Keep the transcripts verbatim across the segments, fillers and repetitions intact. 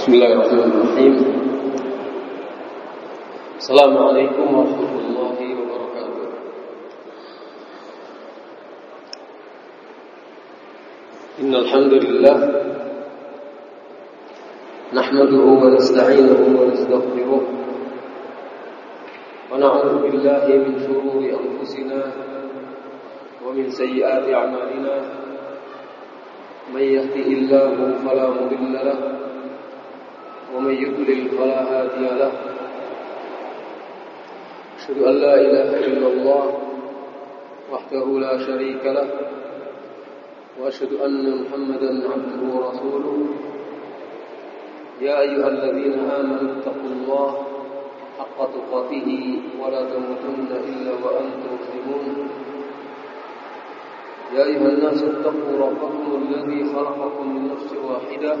Bismillahirrahmanirrahim. Assalamualaikum warahmatullahi wabarakatuh. Innal hamdalillah nahmaduhu wa nasta'inuhu wa nastaghfiruh wa na'udzu billahi min shururi anfusina wa min sayyiati a'malina. من يهده الله فلا مضل له ومن يضلل فلا هادي له أشهد أن لا إله إلا الله وحده لا شريك له وأشهد أن محمدا عبده ورسوله يا أيها الذين آمنوا اتقوا الله حق تقاته ولا تموتن إلا وأنتم مسلمون يا أيها الناس اتقوا ربكم الذي خلقكم من نفس واحدة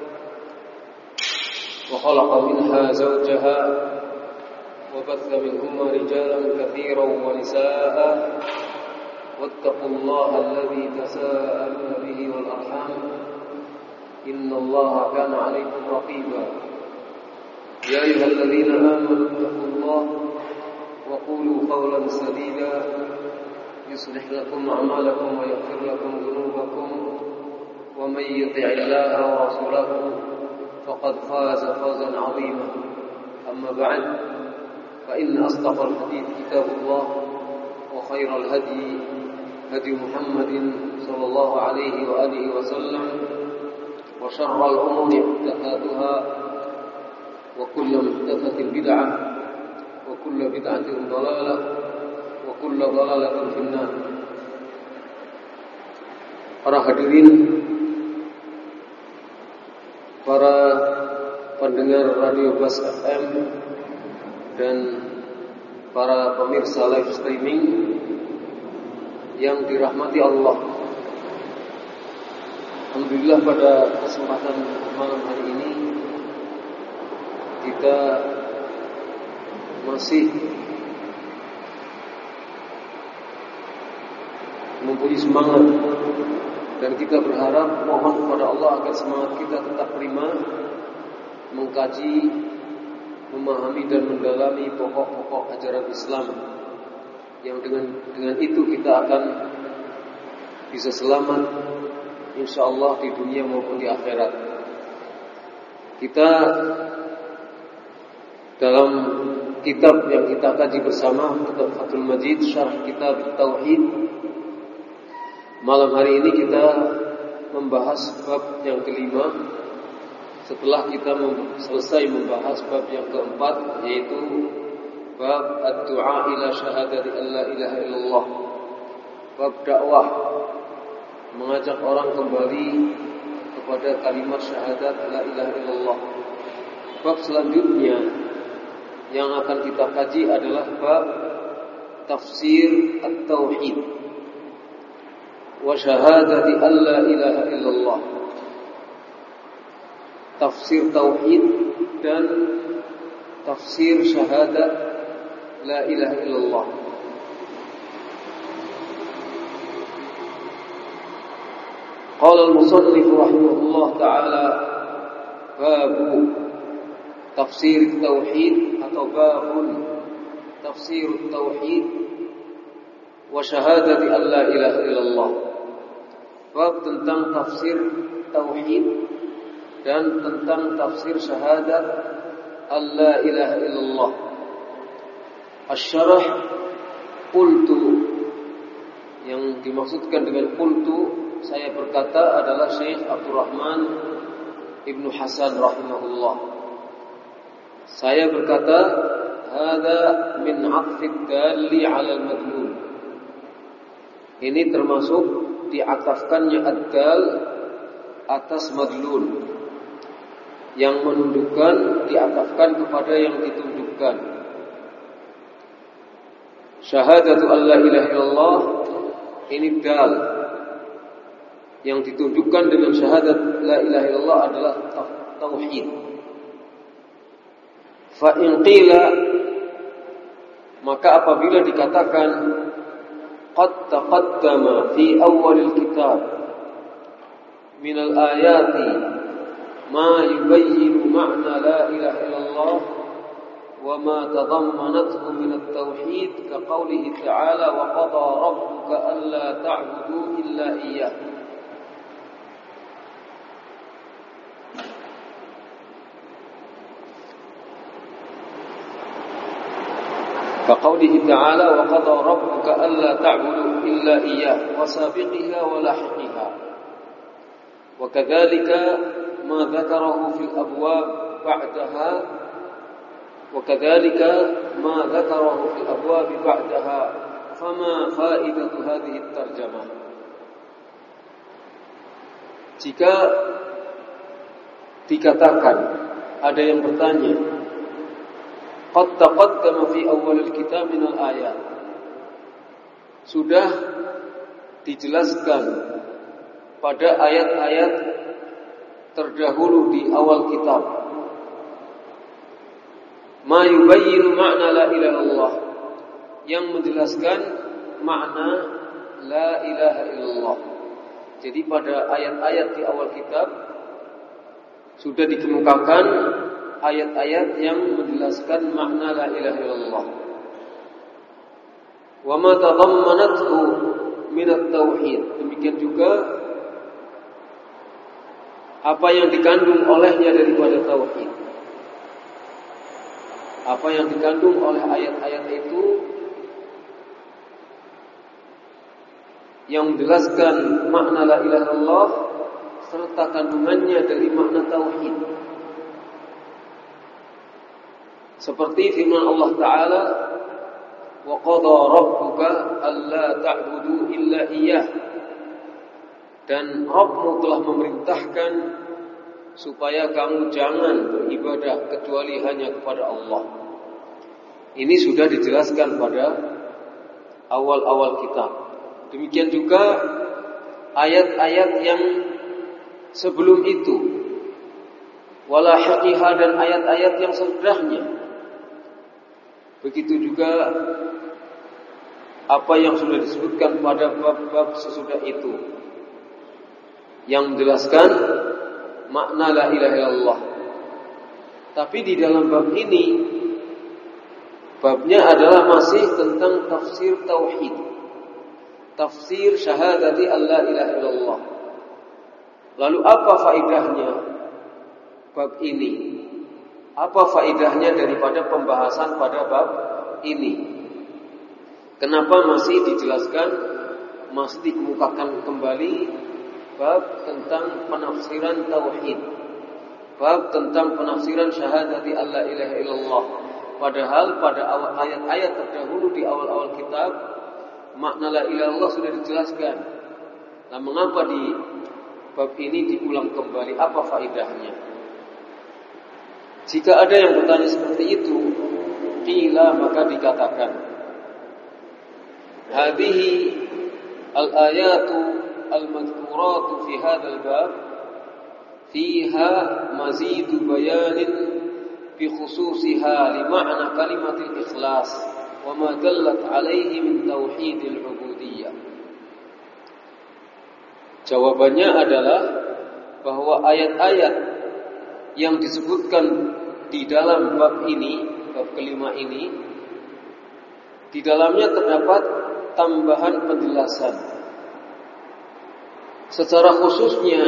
وخلق منها زوجها وبث منهما رجالا كثيرا ونساء واتقوا الله الذي تساءلون به والأرحام إن الله كان عليكم رقيبا يا أيها الذين آمنوا اتقوا الله وقولوا قولا سديدا يصلح لكم أعمالكم ويغفر لكم ذنوبكم ومن يطع الله ورسوله فقد فاز فوزا عظيما أما بعد فإن أصدق الحديث كتاب الله وخير الهدي هدي محمد صلى الله عليه وآله وسلم وشر الأمور محدثاتها وكل محدثة بدعة وكل بدعة ضلالة وكل ضلالة في النار. Para hadirin, para pendengar Radio Bas F M dan para pemirsa live streaming yang dirahmati Allah. Alhamdulillah pada kesempatan malam hari ini kita masih mempunyai semangat dan kita berharap mohon kepada Allah agar semangat kita tetap prima mengkaji, memahami dan mendalami pokok-pokok ajaran Islam yang dengan dengan itu kita akan bisa selamat insyaallah di dunia maupun di akhirat. Kita dalam kitab yang kita kaji bersama, kitab Fathul Majid Syarh Kitab Tauhid. Malam hari ini kita membahas bab yang kelima setelah kita mem- selesai membahas bab yang keempat, yaitu bab ad-du'a ila syahadati an la ilaha illallah, bab dakwah, mengajak orang kembali kepada kalimat syahadat la ilaha illallah. Bab selanjutnya yang akan kita kaji adalah bab tafsir at-tauhid wa syahadati an la ilaha illallah, tafsir tauhid dan tafsir syahadat la ilaha illallah. Qala al-musannif rahimahullah ta'ala babu tafsir tauhid atau babun tafsir tauhid wa syahadati an la ilaha illallah. Bab tentang tafsir tauhid dan tentang tafsir syahadat an la ilaha illallah. Asy-syarah qultu, yang dimaksudkan dengan qultu saya berkata adalah Syekh Abdurrahman Ibnu Hasan rahimahullah. Saya berkata hada min 'athfid dalli 'ala al-madlul. Ini termasuk diatafkannya ad-dal atas madlul, yang menunjukkan diatafkan kepada yang ditunjukkan. Syahadatu an la ilaha illallah ini dal, yang ditunjukkan dengan syahadat la ilaha illallah adalah tauhid. Fa in qila, maka apabila dikatakan qad taqaddama fi awwalil kitab min al-ayati ma yubayyinu ma'na la ilaha illallah wa ma tadammanathu min at-tauhid ka qawlihi ta'ala wa qada rabbuka alla ta'budu illa iyyah. كقوله تعالى وقضى ربك ألا تعبدوا إلا إياه وسابقها ولاحقها وكذلك ما ذكره في الأبواب بعدها وكذلك ما ذكره في الأبواب بعدها فما فائدة هذه الترجمة. Jika dikatakan ada yang bertanya, qad taqaddama fi awal al-kitab min al-ayat, sudah dijelaskan pada ayat-ayat terdahulu di awal kitab, ma yubayyinu ma'na la ilaha illallah, yang menjelaskan makna la ilaha illallah. Jadi pada ayat-ayat di awal kitab sudah dikemukakan ayat-ayat yang menjelaskan makna la ilaha illallah. Wa ma tadammanathu min at-tauhid, demikian juga apa yang dikandung olehnya daripada tauhid. Apa yang dikandung oleh ayat-ayat itu yang menjelaskan makna la ilaha illallah serta kandungannya dari makna tauhid. Seperti firman Allah Ta'ala, wa qadha rabbuka alla ta'budu illa iyyah, dan Rabbmu telah memerintahkan supaya kamu jangan beribadah kecuali hanya kepada Allah. Ini sudah dijelaskan pada awal-awal kitab. Demikian juga ayat-ayat yang sebelum itu, walahiqiha, dan ayat-ayat yang sesudahnya. Begitu juga apa yang sudah disebutkan pada bab-bab sesudah itu, yang menjelaskan makna la ilaha illallah. Tapi di dalam bab ini, babnya adalah masih tentang tafsir tauhid, tafsir syahadati alla ilaha illallah. Lalu apa faedahnya bab ini? Apa faedahnya daripada pembahasan pada bab ini? Kenapa masih dijelaskan, masih dikemukakan kembali bab tentang penafsiran tauhid, bab tentang penafsiran syahadati alla ilaha illallah, padahal pada awal ayat-ayat terdahulu di awal-awal kitab makna la ilaha illallah sudah dijelaskan. Nah, mengapa di bab ini diulang kembali? Apa faedahnya? Jika ada yang bertanya seperti itu, qila, maka dikatakan, hadhihi al-ayatu al-madhkuratu fi hadzal bab fiha mazidu bayanin bi khususiha li ma'na kalimatil ikhlas wa ma dallat alaihi min tauhidil ubudiyyah. Jawabannya adalah bahwa ayat-ayat yang disebutkan di dalam bab ini, bab kelima ini, di dalamnya terdapat tambahan penjelasan. Secara khususnya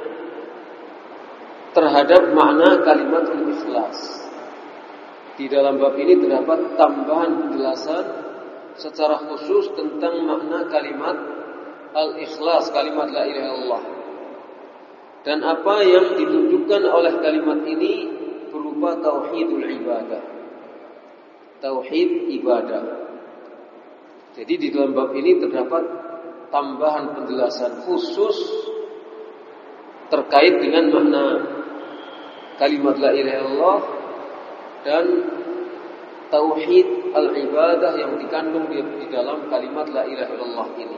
terhadap makna kalimat al-ikhlas. Di dalam bab ini terdapat tambahan penjelasan secara khusus tentang makna kalimat al-ikhlas, kalimat la ilaha illallah. Dan apa yang ditunjukkan oleh kalimat ini berupa tauhidul ibadah, tauhid ibadah. Jadi di dalam bab ini terdapat tambahan penjelasan khusus terkait dengan makna kalimat la ilaha illallah dan tauhid al-ibadah yang dikandung di, di dalam kalimat la ilaha illallah ini.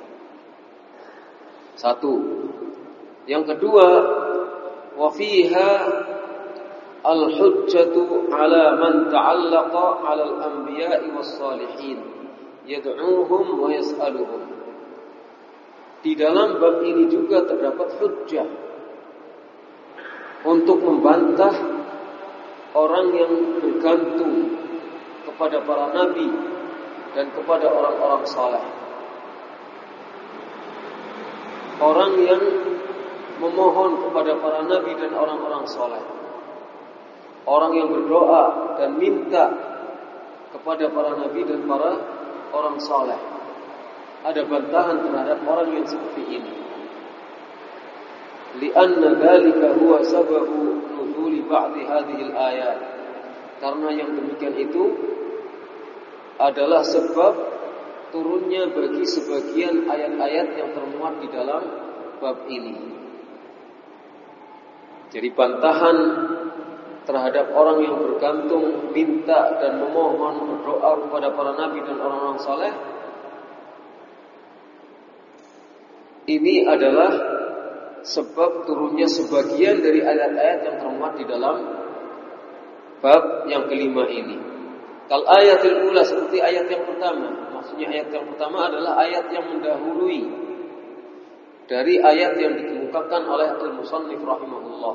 Satu. Yang kedua, wa fiha al-hujjatu ala man ta'allaqa 'ala al-anbiya'i was-salihin yad'uuhum wa yas'aluhum. Di dalam bab ini juga terdapat hujjah untuk membantah orang yang bergantung kepada para nabi dan kepada orang-orang saleh. Orang yang memohon kepada para nabi dan orang-orang saleh. Orang yang berdoa dan minta kepada para nabi dan para orang saleh. Ada bantahan terhadap orang yang seperti ini. Lianna dzalika huwa sababu nuzuli ba'di hadhihi al-ayat. Karena yang demikian itu adalah sebab turunnya bagi sebagian ayat-ayat yang termuat di dalam bab ini. Jadi bantahan terhadap orang yang bergantung, minta dan memohon, berdoa kepada para nabi dan orang-orang saleh, ini adalah sebab turunnya sebagian dari ayat-ayat yang termuat di dalam bab yang kelima ini. Kal ayatil ula, seperti ayat yang pertama. Maksudnya ayat yang pertama adalah ayat yang mendahului dari ayat yang dikemukakan oleh al-musannif rahimahullah,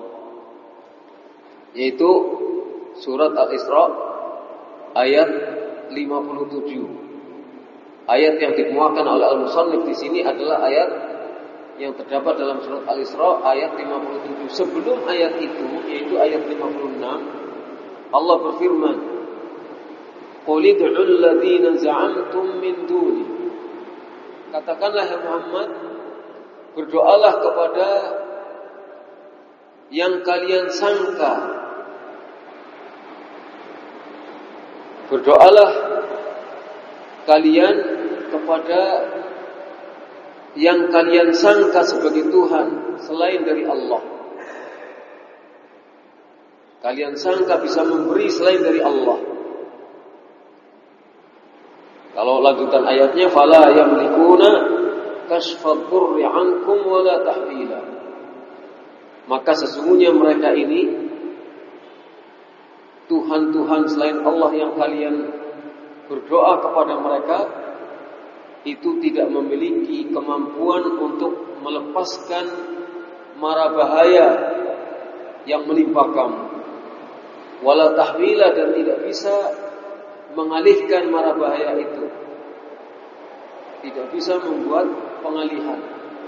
yaitu surat Al-Isra ayat lima puluh tujuh. Ayat yang dikemukakan oleh al-musannif di sini adalah ayat yang terdapat dalam surat Al-Isra ayat lima puluh tujuh. Sebelum ayat itu, yaitu ayat lima puluh enam, Allah berfirman, "Qul ud'ul ladzina za'amtum min duni." Katakanlah ya Muhammad, berdoalah kepada yang kalian sangka. Berdoalah kalian kepada yang kalian sangka sebagai Tuhan selain dari Allah. Kalian sangka bisa memberi selain dari Allah. Kalau lanjutan ayatnya, fala yamlikuna kashfad durri ankum wala tahwila. Maka sesungguhnya mereka ini, Tuhan-Tuhan selain Allah yang kalian berdoa kepada mereka, itu tidak memiliki kemampuan untuk melepaskan mara bahaya yang menimpa kamu. Wala tahwila, dan tidak bisa mengalihkan mara bahaya itu. Tidak bisa membuat pengalihan.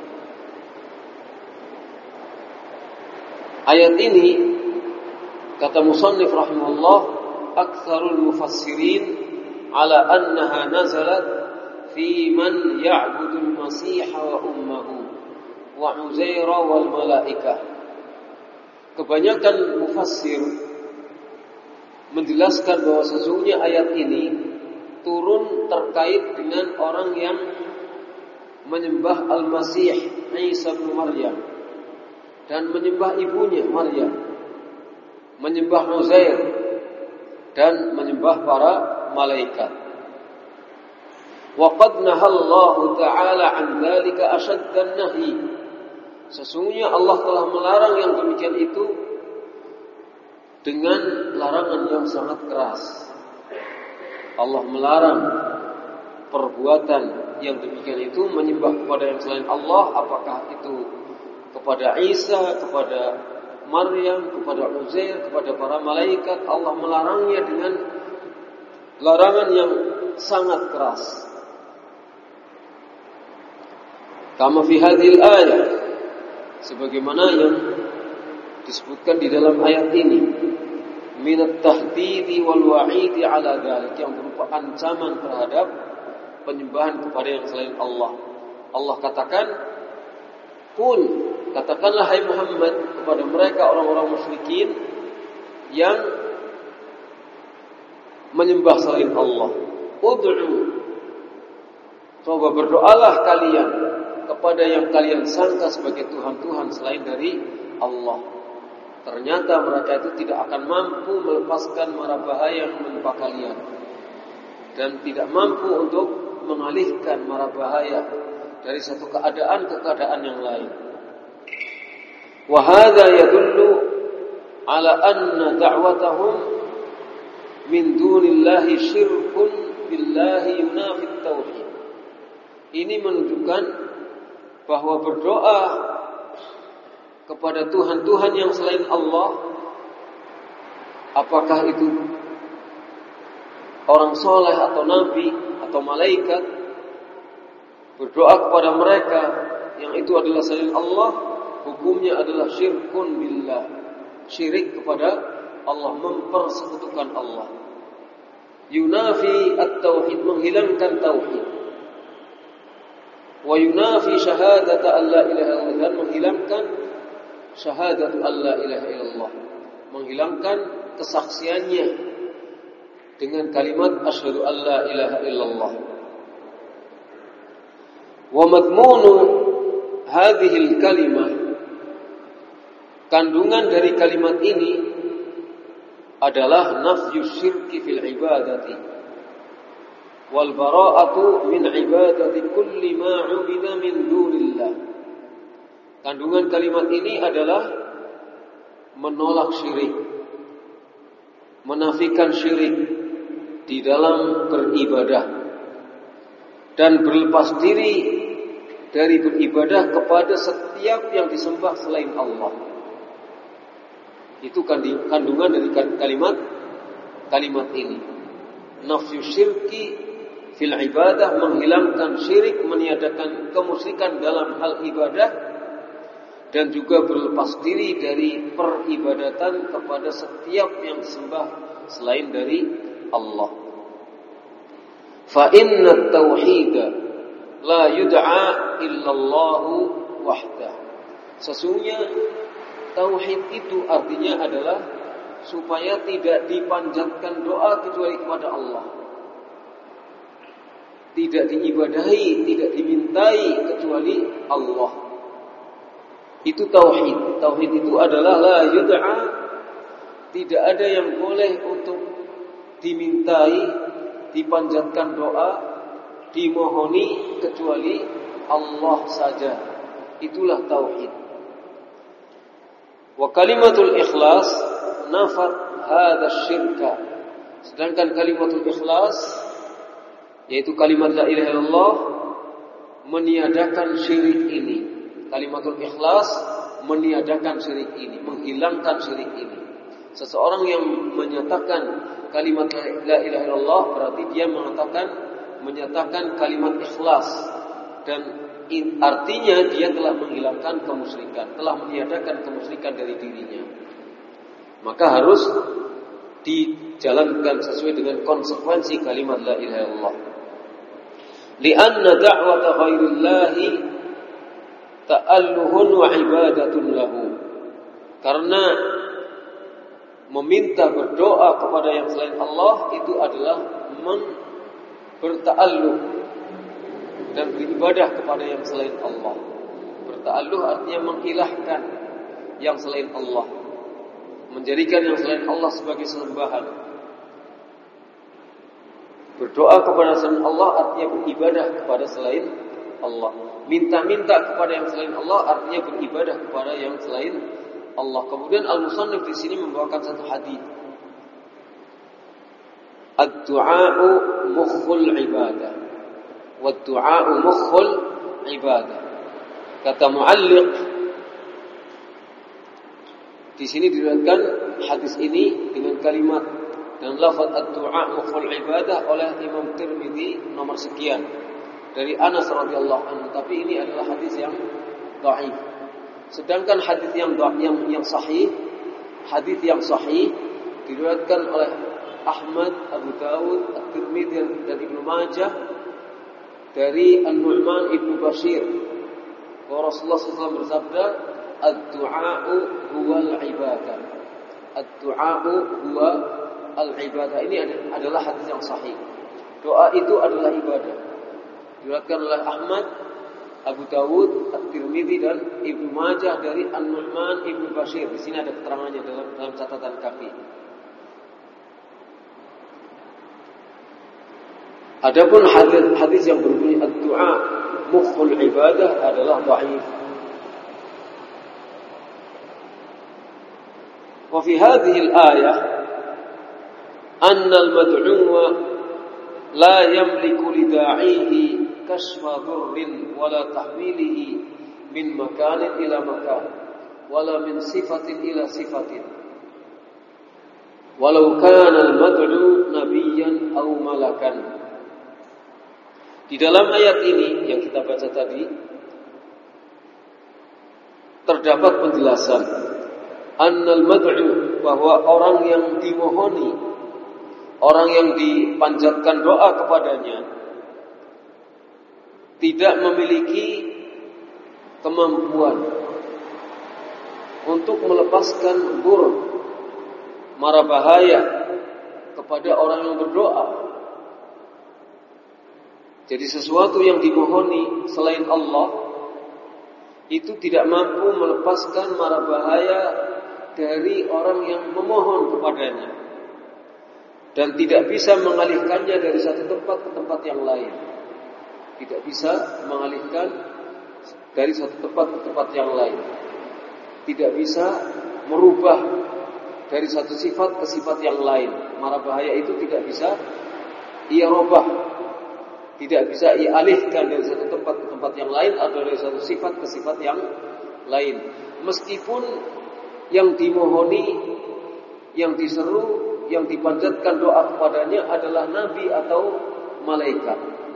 Ayat ini, kata musannif rahimahullah, aktsarul mufassirin ala annaha nazalat fi man ya'budul Masih wa ummuhu wa Uzair wal malaikah. Kebanyakan mufassir menjelaskan bahwa sesungguhnya ayat ini turun terkait dengan orang yang menyembah Al-Masih Isa bin Maryam dan menyembah ibunya Maryam, menyembah Uzair dan menyembah para malaikat. Wa qad nahallahu ta'ala 'an dzalika ashaddan nahi. Sesungguhnya Allah telah melarang yang demikian itu dengan larangan yang sangat keras. Allah melarang perbuatan yang demikian itu, menyembah kepada yang selain Allah, apakah itu kepada Isa, kepada Maryam, kepada Uzair, kepada para malaikat. Allah melarangnya dengan larangan yang sangat keras. Kama fi hadhil ayat, sebagaimana yang disebutkan di dalam ayat ini, minat tahdidi wal wa'idi ala dzalik, yang berupa ancaman terhadap penyembahan kepada yang selain Allah. Allah katakan, "Qul," katakanlah hai Muhammad kepada mereka orang-orang musyrikin yang menyembah selain Allah, "Ud'u," coba berdoalah kalian kepada yang kalian sangka sebagai Tuhan-Tuhan selain dari Allah. Ternyata mereka itu tidak akan mampu melepaskan mara bahaya yang menimpa kalian, dan tidak mampu untuk mengalihkan mara bahaya dari satu keadaan ke keadaan yang lain. Wa hadza yadullu ala anna da'watahum min dunillahi syirkun billahi yunafit tauhid. Ini menunjukkan bahwa berdoa kepada Tuhan-Tuhan yang selain Allah, apakah itu orang soleh atau nabi atau malaikat, berdoa kepada mereka yang itu adalah selain Allah, hukumnya adalah syirkun billah, syirik kepada Allah, mempersekutukan Allah. Yunafi at-tauhid, menghilangkan tauhid. Wa yunafi syahadata an la ilaha illallah, menghilangkan syahadatu an la ilaha illallah, menghilangkan kesaksiannya dengan kalimat asyhadu an la ilaha illallah. Wa madmunu hadhil kalimah, kandungan dari kalimat ini adalah nafyu syirki fil ibadati wal bara'atu min ibadati kulli ma 'ubida min dunillah. Kandungan kalimat ini adalah menolak syirik, menafikan syirik di dalam beribadah, dan berlepas diri dari beribadah kepada setiap yang disembah selain Allah. Itu kandungan dari kalimat kalimat ini. Nafyu syirki fil ibadah, menghilangkan syirik, meniadakan kemusyrikan dalam hal ibadah, dan juga berlepas diri dari peribadatan kepada setiap yang disembah selain dari Allah. Fa inna tauhid la yud'a illallahu wahdah. Sesungguhnya tauhid itu artinya adalah supaya tidak dipanjatkan doa kecuali kepada Allah, tidak diibadahi, tidak dimintai kecuali Allah. Itu tauhid. Tauhid itu adalah la yud'a, tidak ada yang boleh untuk dimintai, dipanjatkan doa, dimohoni kecuali Allah saja. Itulah tauhid. Wa kalimatul ikhlas nafat hadha syirka. Sedangkan kalimatul ikhlas, yaitu kalimat la ilaha illallah, meniadakan syirik ini. Kalimatul ikhlas meniadakan syirik ini, menghilangkan syirik ini. Seseorang yang menyatakan kalimat la ilaha illallah berarti dia mengatakan menyatakan kalimat ikhlas, dan artinya dia telah menghilangkan kemusyrikan, telah meniadakan kemusyrikan dari dirinya. Maka harus dijalankan sesuai dengan konsekuensi kalimat la ilaha illallah. Li'anna da'wata ghairillahi ta'alluhun wa ibadatun lahu. Karena meminta berdoa kepada yang selain Allah itu adalah men berta'alluh dan beribadah kepada yang selain Allah. Berta'alluh artinya mengilahkan yang selain Allah, menjadikan yang selain Allah sebagai sembahan. Berdoa kepada selain Allah artinya beribadah kepada selain Allah. Minta-minta kepada yang selain Allah artinya beribadah kepada yang selain Allah. Kemudian al-musannif di sini membawakan satu hadis. Ad-du'a'u mukhul ibadah. Wad-du'a'u mukhul ibadah. Kata mu'alliq, di sini diriwayatkan hadis ini dengan kalimat dan lafaz ad-du'a mukhul ibadah oleh Imam Tirmidzi nomor sekian dari Anas radhiyallahu anhu, tapi ini adalah hadis yang dhaif. Sedangkan hadis yang yang yang sahih, hadis yang sahih diriwayatkan oleh Ahmad, Abu Dawud, At-Tirmidzi dan Ibnu Majah dari An-Nu'man Ibnu Bashir bahwa Rasulullah shallallahu alaihi wasallam bersabda, ad-du'a'u huwal ibadah. Ad-du'a'u huwa al-ibadah. Ini adalah hadis yang sahih. Doa itu adalah ibadah. Diriwayatkan oleh Ahmad, Abu Dawud, At-Tirmidzi dan Ibnu Majah dari An-Nu'man Ibnu Bashir. Di sini ada keterangannya dalam, dalam catatan kaki. Adapun hadis hadis yang berbunyi ad-du'a mukhul ibadah adalah dhaif. Wa fi hadhihi al-ayah anna al-mad'uwa la yamliku li da'ihi kashfa dhurrin wa la tahmilihi min makanin ila makan. wala min sifatin ila sifatin. Walau kana al-mad'u nabiyyan aw malakan. Di dalam ayat ini yang kita baca tadi terdapat penjelasan annal mad'u, bahwa orang yang dimohoni, orang yang dipanjatkan doa kepadanya tidak memiliki kemampuan untuk melepaskan dur, mara bahaya kepada orang yang berdoa. Jadi sesuatu yang dimohoni selain Allah itu tidak mampu melepaskan mara bahaya dari orang yang memohon kepadanya, dan tidak bisa mengalihkannya dari satu tempat ke tempat yang lain. Tidak bisa mengalihkan dari satu tempat ke tempat yang lain. Tidak bisa merubah dari satu sifat ke sifat yang lain. Mara bahaya itu tidak bisa ia robah, tidak bisa ia alihkan dari satu tempat ke tempat yang lain atau dari satu sifat ke sifat yang lain. Meskipun yang dimohoni, yang diseru, yang dipanjatkan doa kepadanya adalah nabi atau malaikat.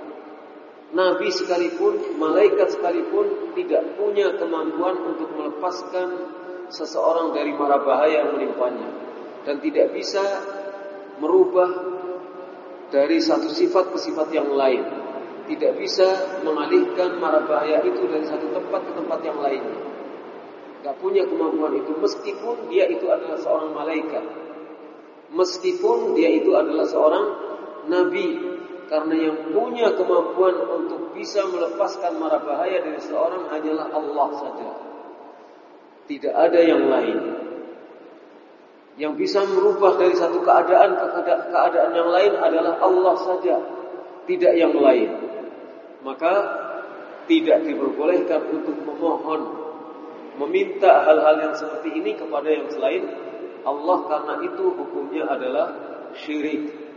Nabi sekalipun, malaikat sekalipun tidak punya kemampuan untuk melepaskan seseorang dari mara bahaya yang menimpanya, dan tidak bisa merubah dari satu sifat ke sifat yang lain. Tidak bisa mengalihkan mara bahaya itu dari satu tempat ke tempat yang lainnya. Gak punya kemampuan itu, meskipun dia itu adalah seorang malaikat, meskipun dia itu adalah seorang nabi. Karena yang punya kemampuan untuk bisa melepaskan mara bahaya dari seorang hanyalah Allah saja. Tidak ada yang lain. Yang bisa merubah dari satu keadaan ke keadaan yang lain adalah Allah saja, tidak yang lain. Maka tidak diperbolehkan untuk memohon, meminta hal-hal yang seperti ini kepada yang selain Allah, karena itu hukumnya adalah syirik.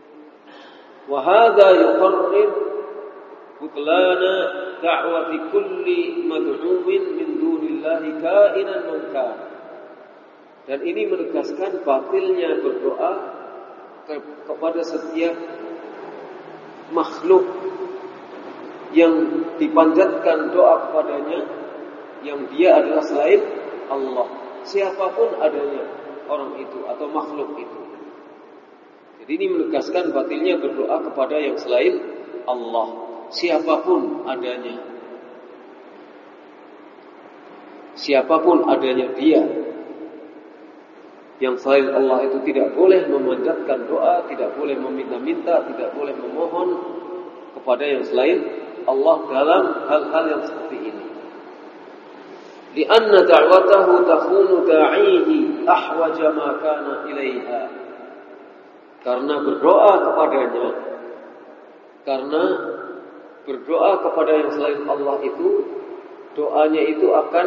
Wa hadza yuqarrir butlana da'wati kulli mad'umin min dunillahi ka'inan man kana. Dan ini menegaskan batilnya berdoa ke- kepada setiap makhluk yang dipanjatkan doa kepadanya yang dia adalah selain Allah, siapapun adanya orang itu atau makhluk itu. Jadi ini menegaskan batilnya berdoa kepada yang selain Allah, siapapun adanya, siapapun adanya dia. Yang selain Allah itu tidak boleh memanjatkan doa, tidak boleh meminta-minta, tidak boleh memohon kepada yang selain Allah dalam hal-hal yang seperti ini. Lianna da'watahu takhunu da'ihi ahwaja ma kana ilaiha. Karena berdoa kepadanya, karena berdoa kepada yang selain Allah itu, doanya itu akan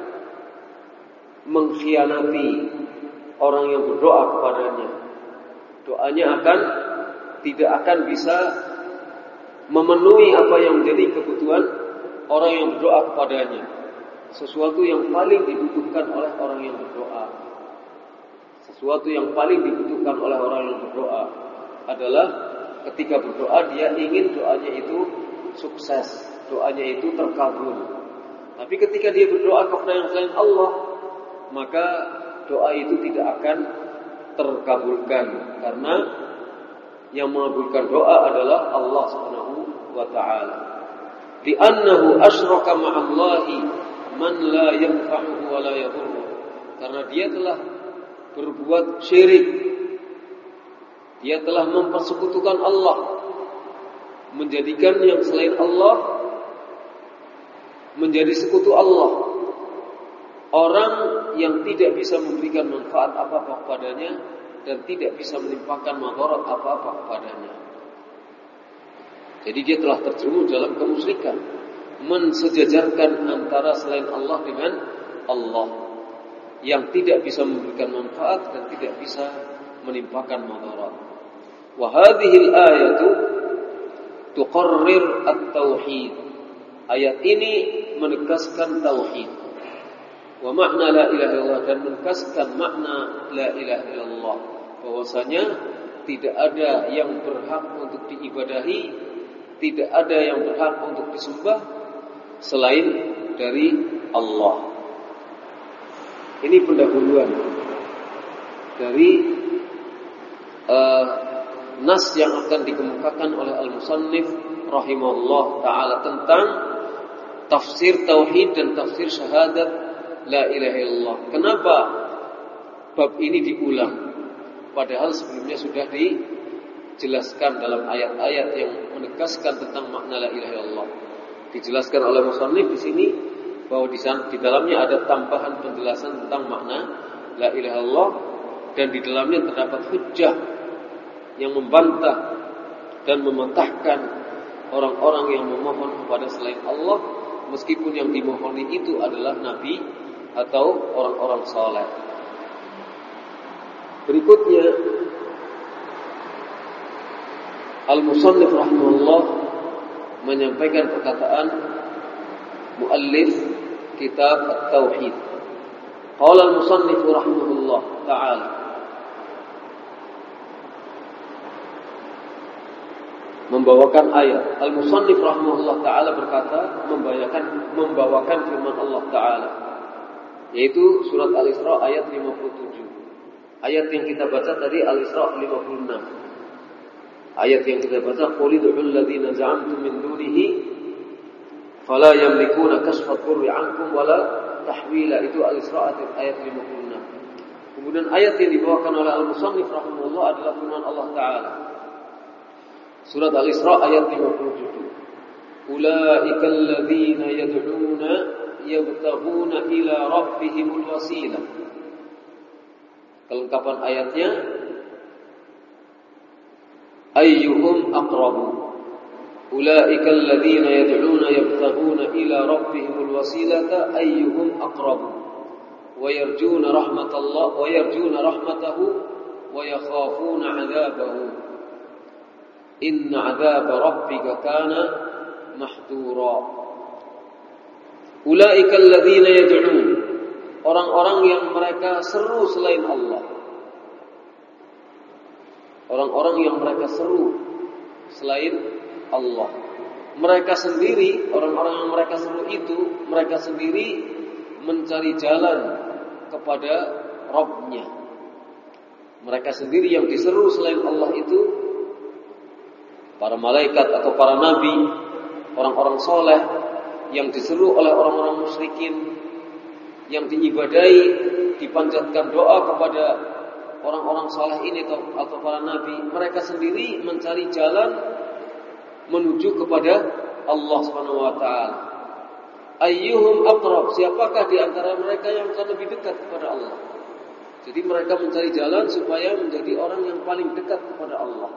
mengkhianati orang yang berdoa kepadanya. Doanya akan tidak akan bisa memenuhi apa yang menjadi kebutuhan orang yang berdoa kepadanya. Sesuatu yang paling dibutuhkan oleh orang yang berdoa. Sesuatu yang paling dibutuhkan oleh orang yang berdoa adalah ketika berdoa dia ingin doanya itu sukses, doanya itu terkabul. Tapi ketika dia berdoa kepada yang selain Allah, maka doa itu tidak akan terkabulkan, karena yang mengabulkan doa adalah Allah Subhanahu wa taala. Li'annahu asyraka ma'allahi man la yanfa'uhu wa la yadhurru. Karena dia telah berbuat syirik, dia telah mempersekutukan Allah, menjadikan yang selain Allah menjadi sekutu Allah. Orang yang tidak bisa memberikan manfaat apa-apa kepadanya dan tidak bisa menimpakan madarat apa-apa kepadanya. Jadi dia telah terjerumus dalam kemusyrikan, mensejajarkan antara selain Allah dengan Allah, yang tidak bisa memberikan manfaat dan tidak bisa menimpakan madarat. Wa hadhihi al-ayatu tuqarrir at-tauhid. Ayat ini menegaskan tauhid. Wa makna la ilaha illallah, dan menegaskan makna la ilaha illallah, bahwasanya tidak ada yang berhak untuk diibadahi, tidak ada yang berhak untuk disembah selain dari Allah. Ini pendahuluan dari uh, nas yang akan dikemukakan oleh al-musannif rahimahullah ta'ala tentang tafsir tauhid dan tafsir syahadat la ilaha illallah. Kenapa bab ini diulang? Padahal sebelumnya sudah dijelaskan dalam ayat-ayat yang menegaskan tentang makna la ilaha illallah. Dijelaskan oleh musannif di sini bahwa di, sana, di dalamnya ada tambahan penjelasan tentang makna la ilaha illallah, dan di dalamnya terdapat hujjah yang membantah dan mematahkan orang-orang yang memohon kepada selain Allah, meskipun yang dimohoni itu adalah nabi atau orang-orang saleh. Berikutnya al-musannif rahimahullah menyampaikan perkataan muallif kitab at-tauhid. Qala al-musannif rahimahullah ta'ala, membawakan ayat. Al-musannif rahimahullah ta'ala berkata, membawakan membawakan firman Allah ta'ala, yaitu surat Al-Isra ayat lima puluh tujuh. Ayat yang kita baca tadi Al-Isra lima puluh enam. Ayat yang kita baca, qul ud'ul ladzina za'amtum min dunihi fala yamlikuna kashfa dhurri 'ankum wala tahwila. Itu Al-Isra ayat lima puluh enam. Kemudian ayat yang dibawakan oleh al-musannif rahimahullah adalah firman Allah Ta'ala, surat Al-Isra ayat lima puluh tujuh. Ulaikal ladzina yad'una yabtaghuna ila rabbihimul wasilah. Kelengkapan ayatnya, ayyuhum aqrabu. Ulaikal ladzina yad'una yabtaghuna ila rabbihimul wasilata ayyuhum aqrabu wa yarjuna rahmatallah wa yarjuna rahmatahu wa yakhafuna 'adzabahu. Inna 'adzaba rabbika kana mahdura. Ulaikal ladzina yad'un, orang-orang yang mereka seru selain Allah. Orang-orang yang mereka seru selain Allah. Mereka sendiri, orang-orang yang mereka seru itu, mereka sendiri mencari jalan kepada Rabb-nya. Mereka sendiri yang diseru selain Allah itu, para malaikat atau para nabi, orang-orang soleh yang diseru oleh orang-orang musyrikin, yang diibadai, dipanjatkan doa kepada orang-orang saleh ini atau, atau para nabi. Mereka sendiri mencari jalan menuju kepada Allah Subhanahu wa taala. Ayyuhum aqrab, siapakah di antara mereka yang akan lebih dekat kepada Allah? Jadi mereka mencari jalan supaya menjadi orang yang paling dekat kepada Allah.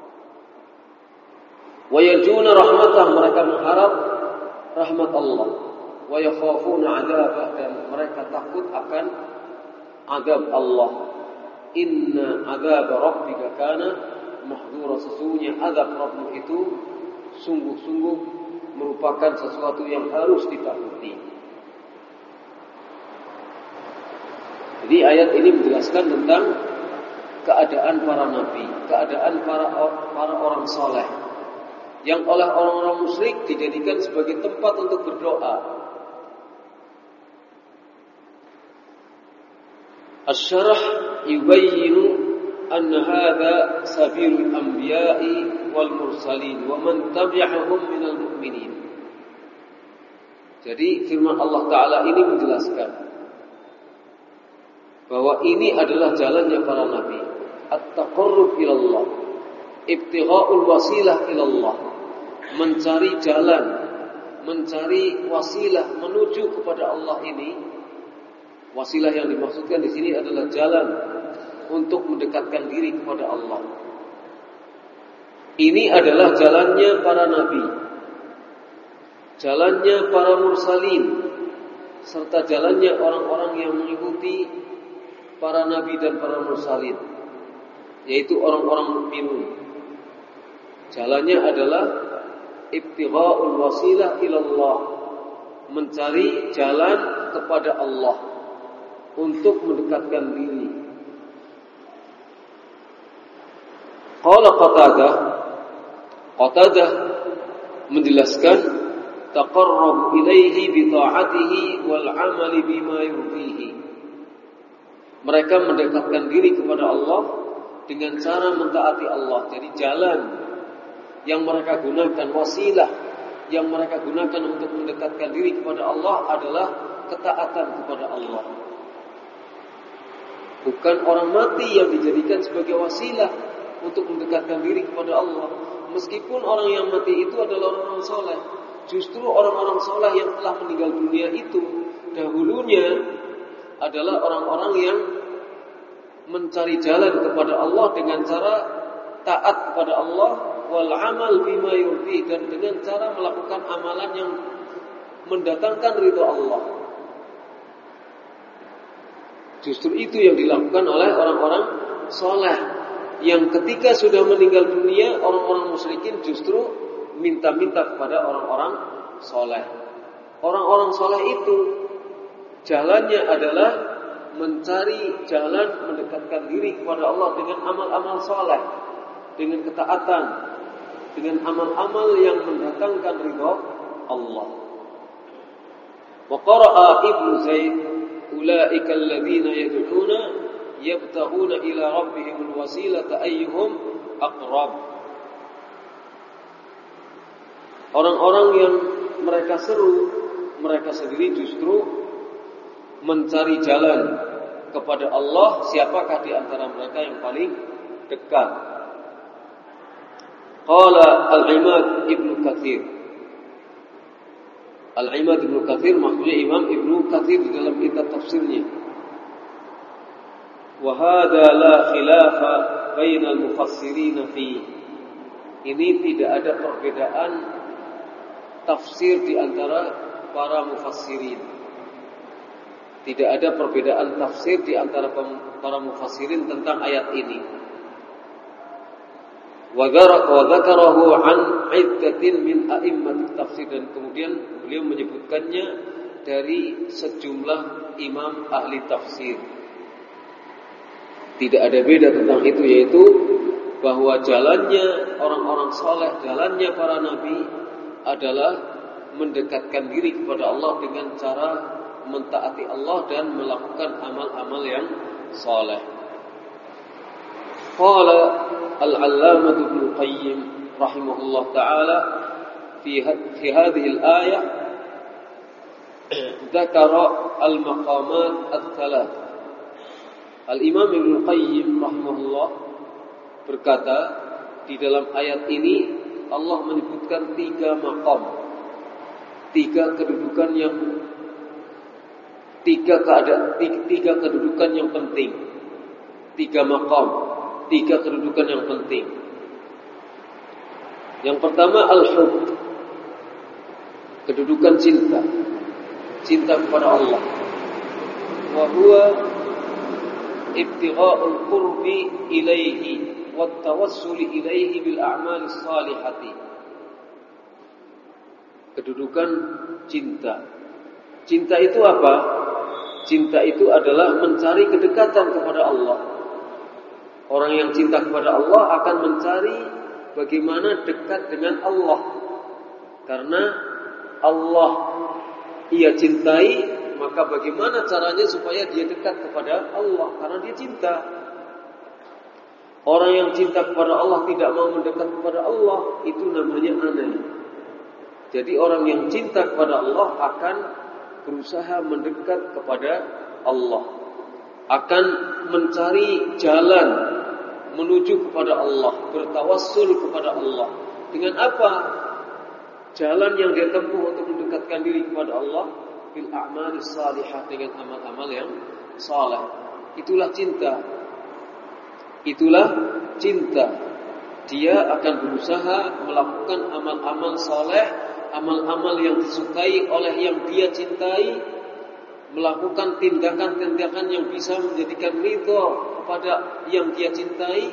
Wa yarjuna rahmatah, mereka mengharap rahmat Allah. Wa yakhafuna 'adzabah, dan mereka takut akan azab Allah. Inna 'adzaba rabbika kana mahdura, sesungguhnya azab Rabbmu itu sungguh-sungguh merupakan sesuatu yang harus ditakuti. Jadi ayat ini menjelaskan tentang keadaan para nabi, keadaan para para orang saleh yang oleh orang-orang musyrik dijadikan sebagai tempat untuk berdoa. Asy-syarh yubayyinu anna hadza sabilul anbiya'i wal mursalin wa man tabi'ahum minal mu'minin. Jadi firman Allah Ta'ala ini menjelaskan bahwa ini adalah jalannya para nabi, at-taqarrub ilallah, ibtigha'ul wasilah ilallah, mencari jalan, mencari wasilah menuju kepada Allah ini. Wasilah yang dimaksudkan di sini adalah jalan untuk mendekatkan diri kepada Allah. Ini adalah jalannya para nabi, jalannya para mursalin, serta jalannya orang-orang yang mengikuti para nabi dan para mursalin, yaitu orang-orang mukminun. Jalannya adalah ibtigha'ul wasilah ilallah, mencari jalan kepada Allah. untuk mendekatkan diri. Qala Qatadah, Qatadah menjelaskan taqarrab ilaihi bi ta'atihi wal 'amali bima yurdihi. Mereka mendekatkan diri kepada Allah dengan cara mentaati Allah. Jadi jalan yang mereka gunakan, wasilah yang mereka gunakan untuk mendekatkan diri kepada Allah adalah ketaatan kepada Allah. Bukan orang mati yang dijadikan sebagai wasilah untuk mendekatkan diri kepada Allah. Meskipun orang yang mati itu adalah orang-orang soleh, justru orang-orang soleh yang telah meninggal dunia itu dahulunya adalah orang-orang yang mencari jalan kepada Allah dengan cara taat kepada Allah, wal amal bima yurdi, dan dengan cara melakukan amalan yang mendatangkan ridha Allah. Justru itu yang dilakukan oleh orang-orang soleh, yang ketika sudah meninggal dunia, orang-orang musyrikin justru minta-minta kepada orang-orang soleh. Orang-orang soleh itu jalannya adalah mencari jalan mendekatkan diri kepada Allah dengan amal-amal soleh, dengan ketaatan, dengan amal-amal yang mendatangkan ridha Allah. Wa qara'a Ibnu Zaid, ulaika alladziina yad'una yabtaghuna ila rabbihimul wasilata ayyuhum aqrab. Orang-orang yang mereka seru, mereka sendiri justru mencari jalan kepada Allah, siapakah di antara mereka yang paling dekat. Qala Al-Imad Ibnu Katsir. Al-Imad Ibnu Katsir maksudnya Imam Ibnu Katsir di dalam kitab tafsirnya. Wa hadha la khilafa bainal mufassirin fi. Ini tidak ada perbedaan tafsir di antara para mufassirin. Tidak ada perbedaan tafsir di antara para mufassirin tentang ayat ini. Wa dzakarahu an iddatin min a'immat tafsir, dan kemudian beliau menyebutkannya dari sejumlah imam ahli tafsir. Tidak ada beda tentang itu, yaitu bahwa jalannya orang-orang saleh, jalannya para nabi adalah mendekatkan diri kepada Allah dengan cara mentaati Allah dan melakukan amal-amal yang saleh. Qala al-'allamah Ibnu Qayyim rahimahullah taala fi fi hadhihi al-ayah dzakara al-maqamat ats-tsalath. Al-Imam Ibnu Qayyim rahimahullah berkata, di dalam ayat ini Allah menyebutkan tiga maqam, tiga kedudukan yang Tiga keadaan, tiga, tiga kedudukan yang penting, tiga maqam, tiga kedudukan yang penting. Yang pertama al-hub, kedudukan cinta, cinta kepada Allah. Wa huwa ibtigha'ul qurbi ilaihi wa tawassul ilaihi bil a'malis salihati. Kedudukan cinta. Cinta itu apa? Cinta itu adalah mencari kedekatan kepada Allah. Orang yang cinta kepada Allah akan mencari bagaimana dekat dengan Allah. Karena Allah ia cintai, maka bagaimana caranya supaya dia dekat kepada Allah? Karena dia cinta. Orang yang cinta kepada Allah tidak mau mendekat kepada Allah, itu namanya aneh. Jadi orang yang cinta kepada Allah akan berusaha mendekat kepada Allah, akan mencari jalan menuju kepada Allah, bertawassul kepada Allah. Dengan apa? Jalan yang dia tempuh untuk mendekatkan diri kepada Allah, bil a'malis salihah, dengan amal-amal yang saleh. Itulah cinta. Itulah cinta. Dia akan berusaha melakukan amal-amal saleh, amal-amal yang disukai oleh yang dia cintai, melakukan tindakan-tindakan yang bisa menjadikan ridha kepada yang dia cintai,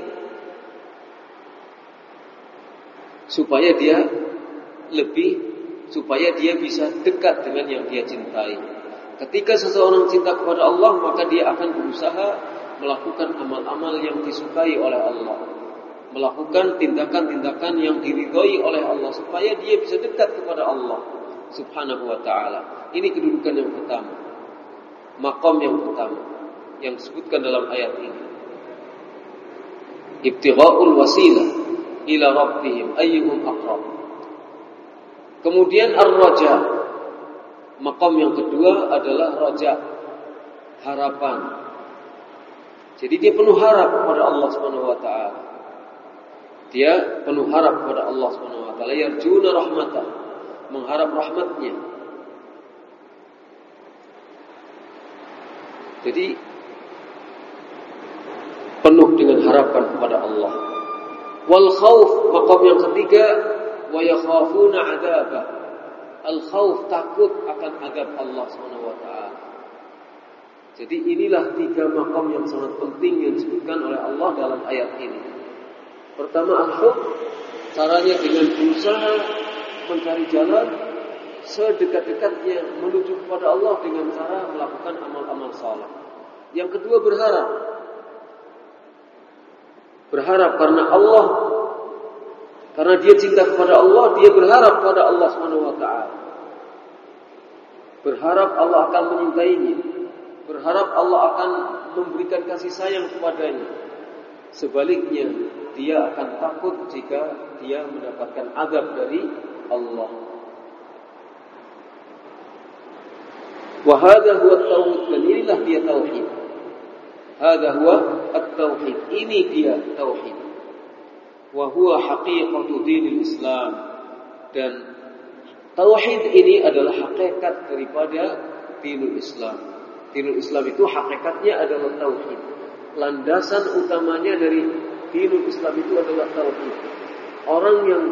supaya dia lebih, supaya dia bisa dekat dengan yang dia cintai. Ketika seseorang cinta kepada Allah, maka dia akan berusaha melakukan amal-amal yang disukai oleh Allah, melakukan tindakan-tindakan yang diridhoi oleh Allah, supaya dia bisa dekat kepada Allah Subhanahu wa ta'ala. Ini kedudukan yang pertama, maqam yang pertama yang disebutkan dalam ayat ini. Ibtigha'ul wasilah ila rabbihim ayyuhum aqrab. Kemudian ar-raja, maqam yang kedua adalah raja, harapan. Jadi dia penuh harap kepada Allah Subhanahu wa ta'ala. Dia penuh harap kepada Allah Subhanahu wa ta'ala, yarjuna rahmatah, mengharap rahmatnya. Jadi penuh dengan harapan kepada Allah. Wal khauf, maqam yang ketiga, wa yakhafuna 'adzabah. Al khauf, takut akan azab Allah Subhanahu wa ta'ala. Jadi inilah tiga maqam yang sangat penting yang disebutkan oleh Allah dalam ayat ini. Pertama, al-khauf, caranya dengan berusaha mencari jalan sedekat-dekatnya menuju kepada Allah dengan cara melakukan amal-amal saleh. Yang kedua, berharap. Berharap karena Allah, karena dia cinta kepada Allah, dia berharap kepada Allah Subhanahu wa ta'ala. Berharap Allah akan menyintainya, berharap Allah akan memberikan kasih sayang kepadanya. Sebaliknya, dia akan takut jika dia mendapatkan azab dari Allah. Wa hadha huwa at-tauhid, dan inilah dia tauhid. Hadha huwa at-tauhid, ini dia tauhid. Wa huwa haqiqatu dinil Islam, dan tauhid ini adalah hakikat daripada dinul Islam. Dinul Islam itu hakikatnya adalah tauhid. Landasan utamanya dari dinul Islam itu adalah tauhid. Orang yang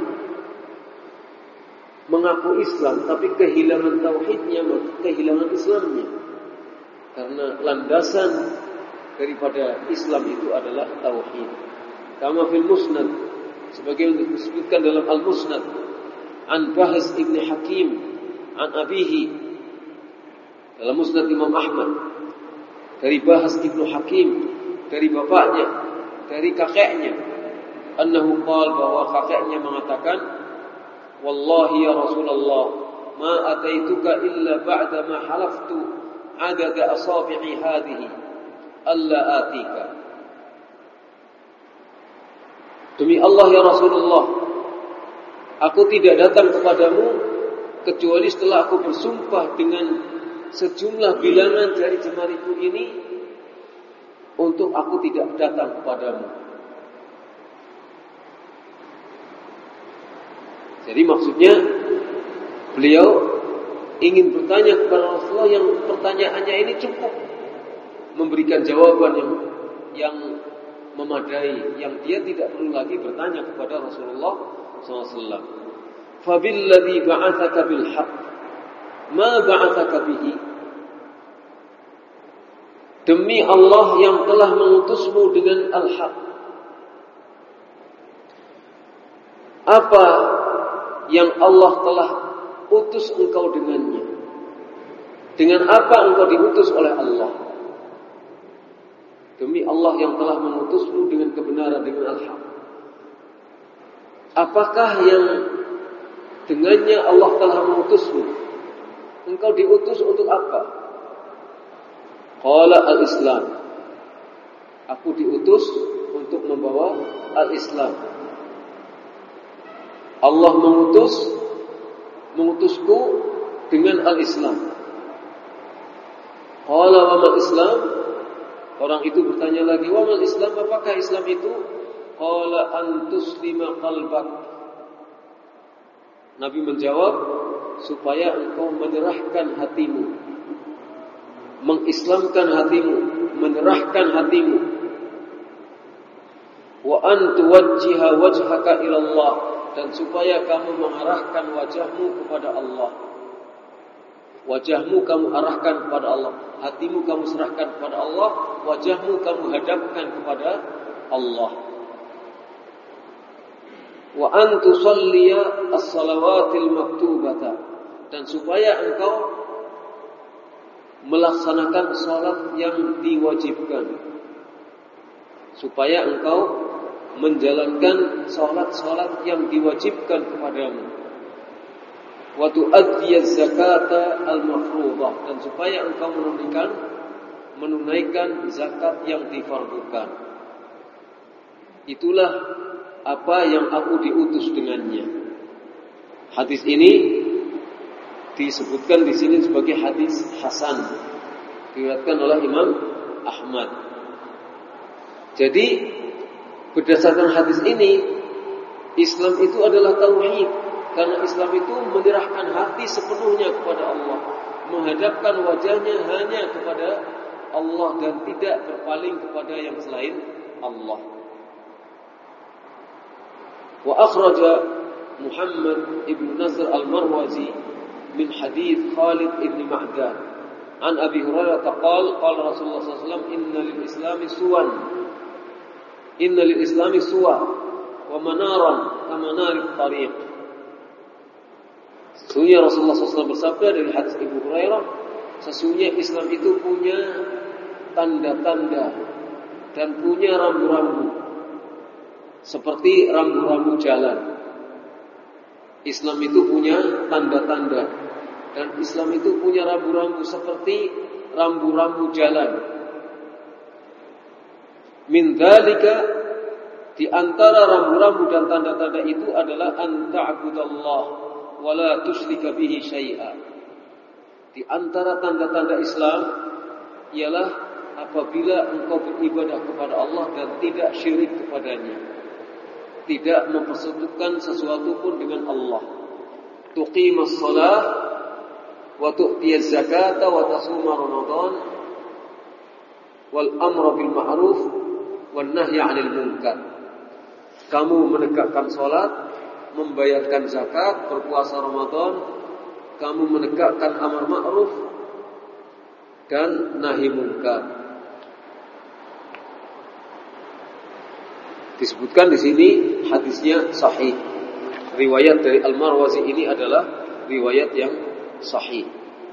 mengaku Islam tapi kehilangan tauhidnya, maka kehilangan Islamnya. Karena landasan daripada Islam itu adalah tauhid. Kama fil Musnad, sebagaimana disebutkan dalam Al-Musnad, an Bahz ibn Hakim an abihi, dalam Musnad Imam Ahmad, dari Bahz ibn Hakim, dari bapaknya, dari kakeknya, annahu qala, bahwa kakeknya mengatakan, wallahi ya Rasulullah, ma ataituka illa ba'da ma halaftu adada asabi'i hadhihi alla atika. Demi Allah ya Rasulullah, aku tidak datang kepadamu kecuali setelah aku bersumpah dengan sejumlah bilangan dari jemariku ini untuk aku tidak datang kepadamu. Jadi maksudnya beliau ingin bertanya kepada Rasulullah yang pertanyaannya ini cukup memberikan jawaban yang yang memadai, yang dia tidak perlu lagi bertanya kepada Rasulullah shallallahu alaihi wasallam. Fabilladzi ba'atsaka bil haqq ma ba'atsaka bihi, demi Allah yang telah mengutusmu dengan al-haq, apa yang Allah telah utus engkau dengannya? Dengan apa engkau diutus oleh Allah? Demi Allah yang telah mengutusmu dengan kebenaran, dengan al-haq. Apakah yang dengannya Allah telah mengutusmu? Engkau diutus untuk apa? Qala al-Islam. Aku diutus untuk membawa al-Islam. Allah mengutus mengutusku dengan al-Islam. Qala wa mal Islam? Orang itu bertanya lagi, wa mal Islam, apakah Islam itu? Qala an tuslima qalbak. Nabi menjawab, supaya engkau menyerahkan hatimu, mengislamkan hatimu, menyerahkan hatimu. Wa an tuwajjiha wajhaka ila Allah, dan supaya kamu mengarahkan wajahmu kepada Allah. Wajahmu kamu arahkan kepada Allah, hatimu kamu serahkan kepada Allah, wajahmu kamu hadapkan kepada Allah. Wa an tusalliya as-salawatil maktubata, dan supaya engkau melaksanakan salat yang diwajibkan, supaya engkau menjalankan salat-salat yang diwajibkan kepadamu. Wa tu'addiyaz zakata al-mafruḍah, dan supaya engkau menunaikan menunaikan zakat yang difardukan. Itulah apa yang aku diutus dengannya. Hadis ini disebutkan di sini sebagai hadis hasan, diriwayatkan oleh Imam Ahmad. Jadi berdasarkan hadis ini, Islam itu adalah tauhid, karena Islam itu menyerahkan hati sepenuhnya kepada Allah, menghadapkan wajahnya hanya kepada Allah dan tidak berpaling kepada yang selain Allah. Wa akhraja Muhammad ibn Nasr al-Marwazi min hadits Khalid ibn Ma'dan an Abi Hurairah qala qala Rasulullah sallallahu alaihi wasallam inna lil islami suwan inna lil islami suwa wa manaran kama narit tariq. Sesungguhnya Rasulullah sallallahu alaihi wasallam bersabda dari hadis Abu Hurairah, sesungguhnya Islam itu punya tanda-tanda dan punya rambu-rambu seperti rambu-rambu jalan. Islam itu punya tanda-tanda dan Islam itu punya rambu-rambu seperti rambu-rambu jalan. Min dzalika, di antara rambu-rambu dan tanda-tanda itu adalah an ta'budallah wa la tusyrika bihi syai'a. Di antara tanda-tanda Islam ialah apabila engkau beribadah kepada Allah dan tidak syirik kepadanya, tidak mempersekutukan sesuatu pun dengan Allah. Tuqimus shalah wa tu'tiyaz zakata wa tasuma ramadan wal amra bil ma'ruf wan nahyi 'anil munkar. Kamu menegakkan salat, membayarkan zakat, berpuasa Ramadan, kamu menegakkan amar ma'ruf dan nahi munkar. Disebutkan di sini hadisnya sahih. Riwayat dari Al-Marwazi ini adalah riwayat yang sahih.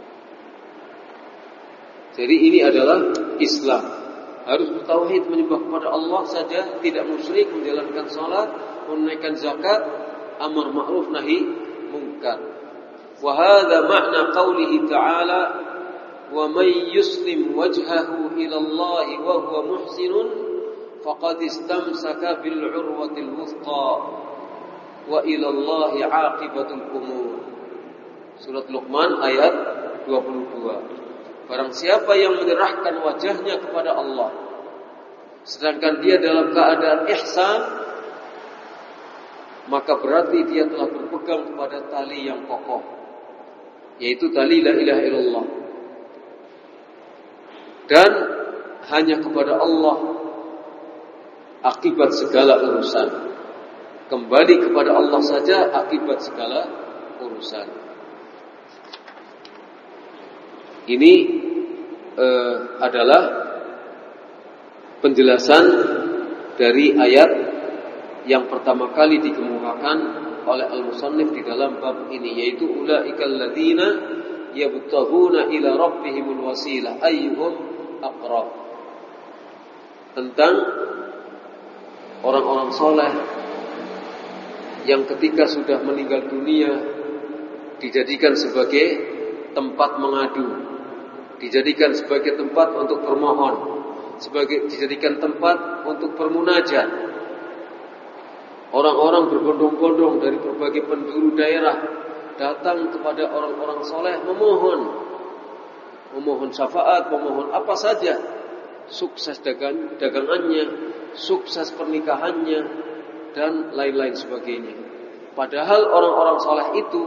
Jadi ini adalah Islam. Harus bertauhid, menyembah kepada Allah saja, tidak musyrik, menjalankan salat, menunaikan zakat, amar ma'ruf nahi munkar. Wa hadha ma'na qawlihi ta'ala wa may yuslim wajhahu ila Allah wa huwa muhsinun faqad istamsaka bil 'urwatil wuthqa wa ila Allahi 'aqibatul umur. Surat Luqman ayat dua puluh dua. Barang siapa yang menyerahkan wajahnya kepada Allah sedangkan dia dalam keadaan ihsan, maka berarti dia telah berpegang kepada tali yang kokoh, yaitu tali la ilaha illallah. Dan hanya kepada Allah akibat segala urusan. Kembali kepada Allah saja akibat segala urusan. Ini eh, adalah penjelasan dari ayat yang pertama kali dikemukakan oleh al-musannif di dalam bab ini, yaitu ulaikal ladzina yabtaghuna ila rabbihimul wasilah ayyuhum aqrab. Tentang orang-orang soleh yang ketika sudah meninggal dunia dijadikan sebagai tempat mengadu, dijadikan sebagai tempat untuk bermohon, sebagai dijadikan tempat untuk bermunajat. Orang-orang berbondong-bondong dari berbagai penjuru daerah datang kepada orang-orang soleh memohon, memohon syafaat, memohon apa saja, sukses dagang, dagangannya, sukses pernikahannya, dan lain-lain sebagainya. Padahal orang-orang soleh itu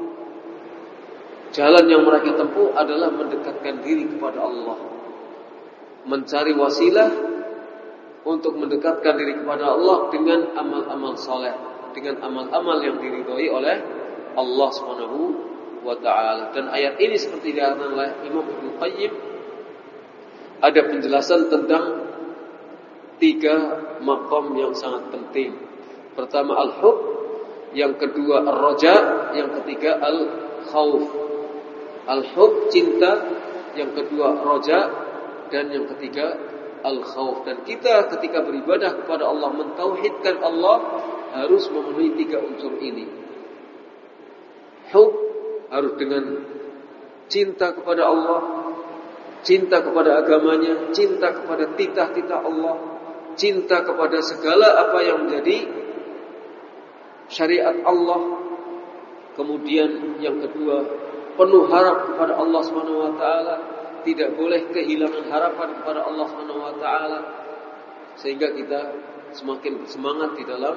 jalan yang mereka tempuh adalah mendekatkan diri kepada Allah, mencari wasilah untuk mendekatkan diri kepada Allah dengan amal-amal saleh, dengan amal-amal yang diridhai oleh Allah Subhanahu wa taala. Dan ayat ini seperti dikatakan oleh Imam Ibnu Qayyim, ada penjelasan tentang tiga maqam yang sangat penting. Pertama al-hub, yang kedua ar-raja, yang ketiga al-khauf. Al-hub cinta, yang kedua roja, dan yang ketiga al-khauf. Dan kita ketika beribadah kepada Allah, mentauhidkan Allah, harus memenuhi tiga unsur ini. Hub harus dengan cinta kepada Allah, cinta kepada agamanya, cinta kepada titah-titah Allah, cinta kepada segala apa yang menjadi syariat Allah. Kemudian yang kedua, penuh harap kepada Allah Subhanahu wa taala, tidak boleh kehilangan harapan kepada Allah Subhanahu wa taala, sehingga kita semakin semangat di dalam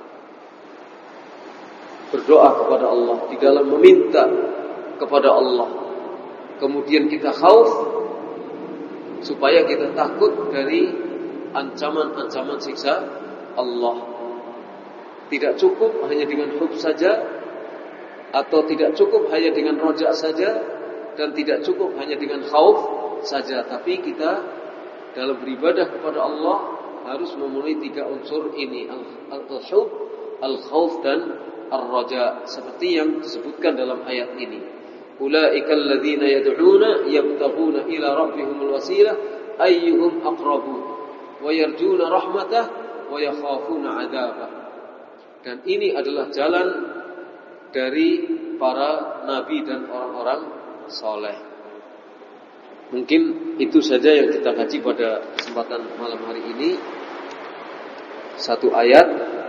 berdoa kepada Allah, di dalam meminta kepada Allah. Kemudian kita khauf, supaya kita takut dari ancaman-ancaman siksa Allah. Tidak cukup hanya dengan hub saja, atau tidak cukup hanya dengan roja saja, dan tidak cukup hanya dengan khauf saja, tapi kita dalam beribadah kepada Allah harus memenuhi tiga unsur ini, al-hub, al-khauf, dan ar-raja, seperti yang disebutkan dalam ayat ini. Ulaikal ladzina yad'una yabtaghuna ila rabbihimul wasilah ayyuhum aqrabu wa yarjuna rahmatah wa yakhafuna 'adzabah. Dan ini adalah jalan dari para nabi dan orang-orang soleh. Mungkin itu saja yang kita kaji pada kesempatan malam hari ini. Satu ayat.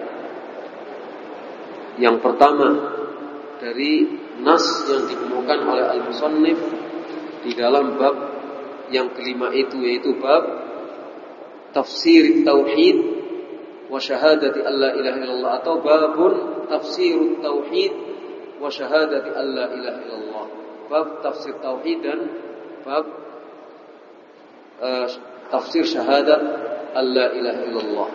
Yang pertama dari nas yang dikemukakan oleh al-musannif di dalam bab yang kelima itu, yaitu bab tafsir tauhid wa syahadati alla ilaha illallah, atau babun tafsir tauhid wa syahadati alla ilaha illallah. Bab tafsir tauhid dan bab uh, tafsir syahadat alla ilaha illallah.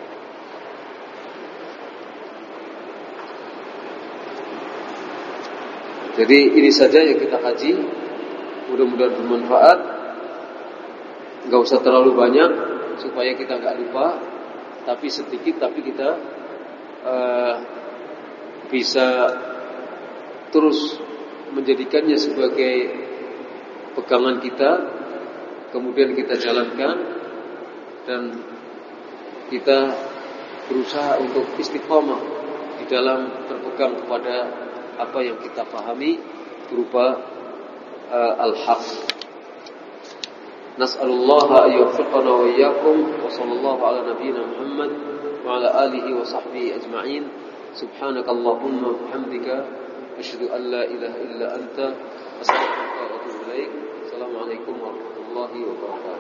Jadi ini saja yang kita kaji. Mudah-mudahan bermanfaat. Enggak usah terlalu banyak supaya kita enggak lupa, tapi sedikit tapi kita uh, bisa terus menjadikannya sebagai pegangan kita, kemudian kita jalankan, dan kita berusaha untuk istiqomah di dalam berpegang kepada apa yang kita pahami berupa uh, al-haq. Nas'alullaha an yuwaffiqana wa iyyakum, wa sallallahu ala nabiyyina Muhammad wa ala alihi wa sahbihi ajma'in. Subhanakallahumma wa bihamdika asyhadu an la ilaha illa anta astaghfiruka wa atubu ilaik. Assalamualaikum warahmatullahi wabarakatuh.